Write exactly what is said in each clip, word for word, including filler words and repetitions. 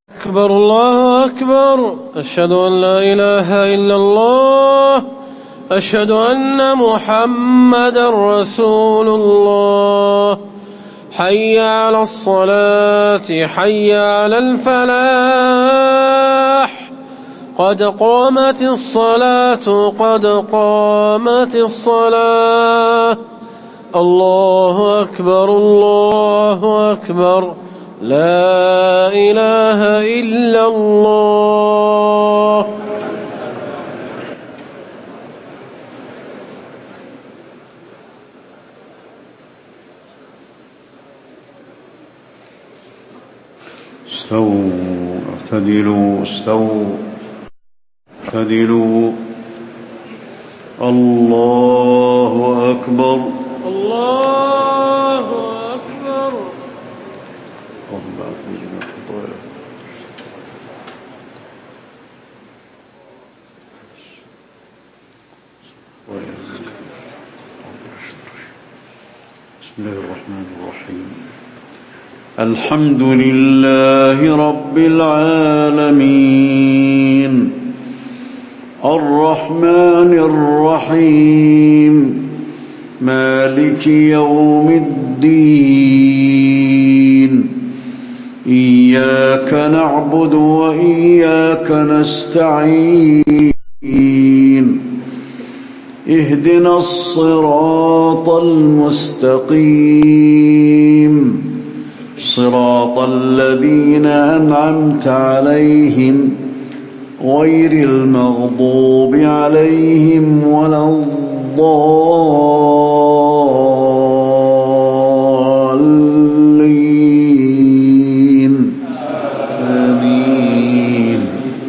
أكبر الله أكبر. أشهد أن لا إله إلا الله. أشهد أن محمدا رسول الله. حي على الصلاة، حي على الفلاح، قد قامت الصلاة، قد قامت الصلاة. الله أكبر، الله أكبر، لا إله إلا الله. استووا اعتدلوا استووا اعتدلوا. الله أكبر، الله أكبر. بسم الله الرحمن الرحيم. الحمد لله رب العالمين، الرحمن الرحيم، مالك يوم الدين. إياك نعبد وإياك نستعين. اهدنا الصراط المستقيم، صراط الذين أنعمت عليهم غير المغضوب عليهم ولا الضالين. آمين.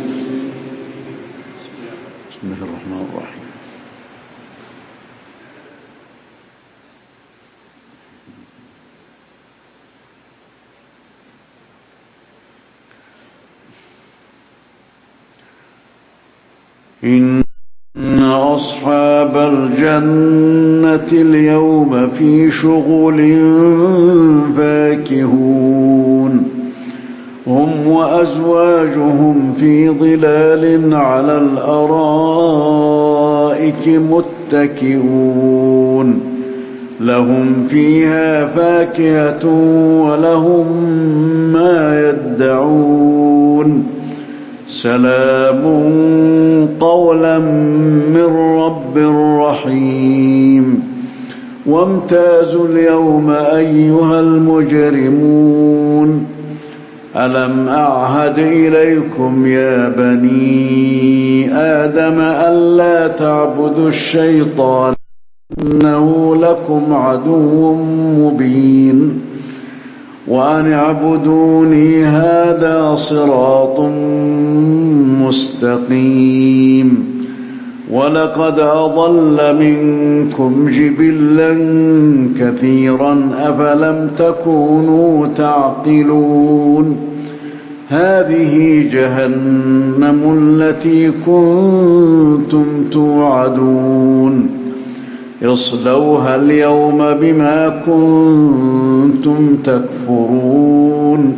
بسم الله الرحمن الرحيم. إن أصحاب الجنة اليوم في شغل فاكهون، هم وأزواجهم في ظلال على الأرائك متكئون، لهم فيها فاكهة ولهم ما يدعون. سلام قولا من رب رحيم. وامتازوا اليوم أيها المجرمون، ألم أعهد إليكم يا بني آدم ألا تعبدوا الشيطان إنه لكم عدو مبين، وأن اعبدوني هذا صراط مستقيم. ولقد أضل منكم جبلا كثيرا أفلم تكونوا تعقلون. هذه جهنم التي كنتم توعدون، اصلوها اليوم بما كنتم تكفرون.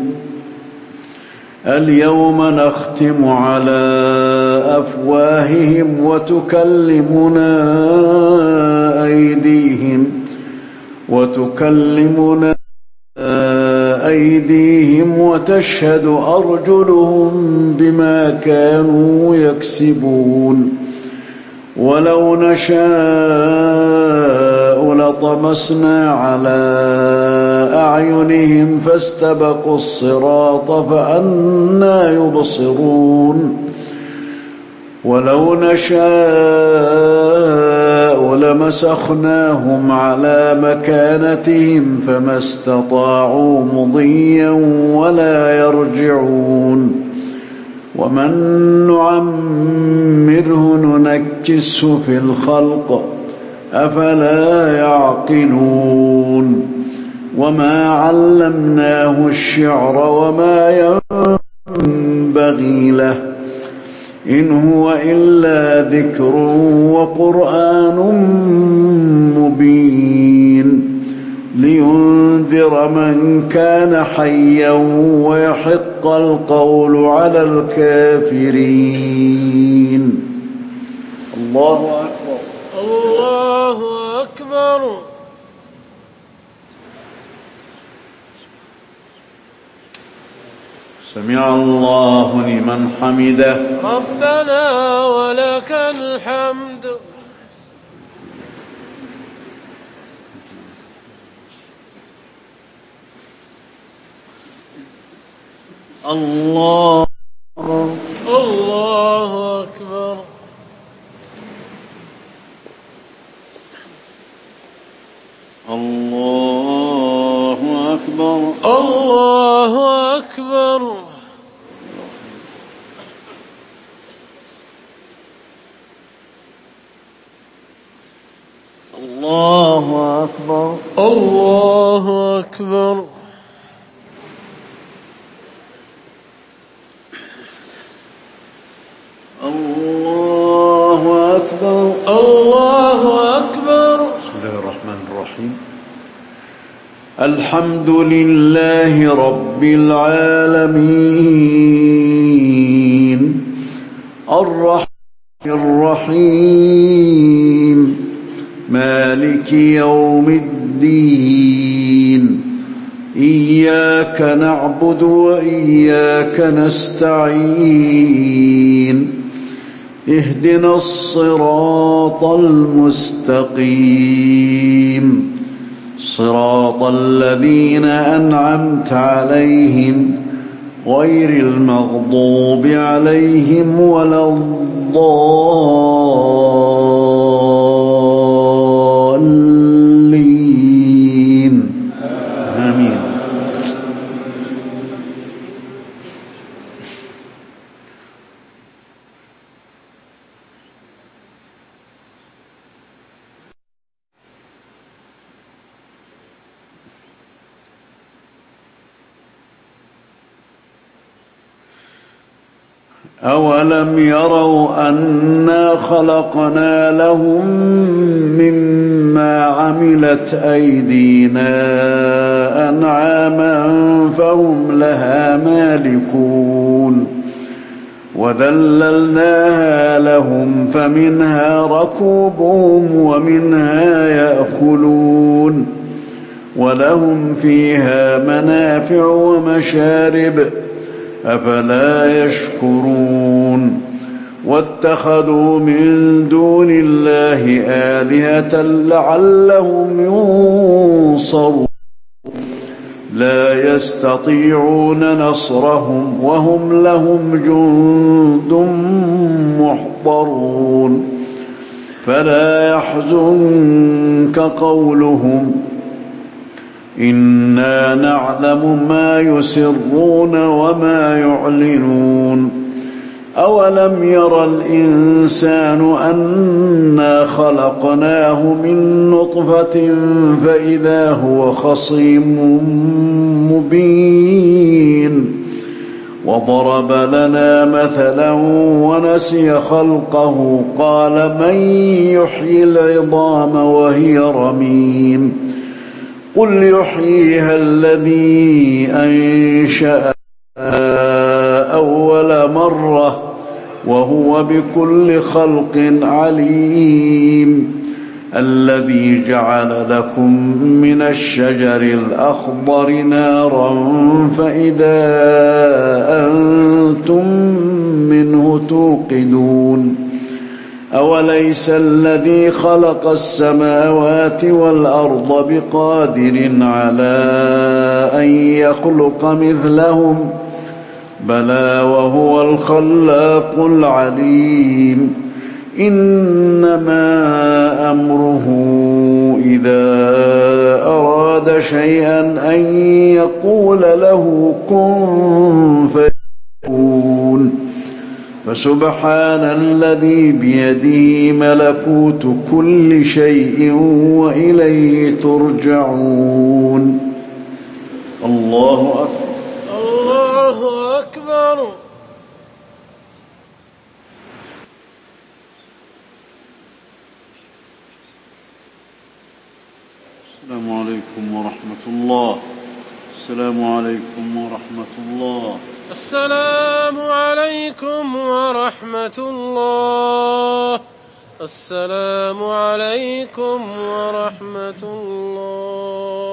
اليوم نختم على أفواههم وتكلمنا أيديهم وتكلمنا أيديهم وتشهد أرجلهم بما كانوا يكسبون. ولو نشاء لطمسنا على أعينهم فاستبقوا الصراط فأنى يبصرون. ولو نشاء لمسخناهم على مكانتهم فما استطاعوا مضيا ولا يرجعون. ومن نعمره ننكسه في الخلق أفلا يعقلون. وما علمناه الشعر وما ينبغي له، إن هو إلا ذكر وقرآن مبين. لينذر من كان حيا ويحق القول على الكافرين. الله أكبر. الله أكبر. سمع الله لمن حمده. ربنا ولك الحمد. الله الله أكبر. الله أكبر. الله أكبر. الله أكبر. الله أكبر. الله أكبر. الله أكبر. بسم الله الرحمن الرحيم. الحمد لله رب العالمين الرحمن الرحيم مالك يوم الدين إياك نعبد وإياك نستعين اهدنا الصراط المستقيم صراط الذين أنعمت عليهم غير المغضوب عليهم ولا الضالين آمين. أولم يروا أنا خلقنا لهم مما عملت أيدينا أنعاما فهم لها مالكون وذللناها لهم فمنها ركوبهم ومنها يأكلون ولهم فيها منافع ومشارب أفلا يشكرون واتخذوا من دون الله آلهة لعلهم ينصرون لا يستطيعون نصرهم وهم لهم جند محضرون فلا يحزنك قولهم إنا نعلم ما يسرون وما يعلنون أولم ير الإنسان أنا خلقناه من نطفة فإذا هو خصيم مبين وضرب لنا مثلا ونسي خلقه قال من يحيي العظام وهي رميم قل يحييها الذي أنشأها أول مرة وهو بكل خلق عليم الذي جعل لكم من الشجر الأخضر نارا فإذا أنتم منه توقدون أوليس الذي خلق السماوات والأرض بقادر على أن يخلق مثلهم بلى وهو الخلاق العليم إنما أمره إذا أراد شيئا أن يقول له كن فيكون فسبحان الذي بيده ملكوت كل شيء وإليه ترجعون. الله أكبر. الله أكبر. السلام عليكم ورحمة الله. السلام عليكم ورحمة الله. السلام عليكم ورحمة الله. السلام عليكم ورحمة الله.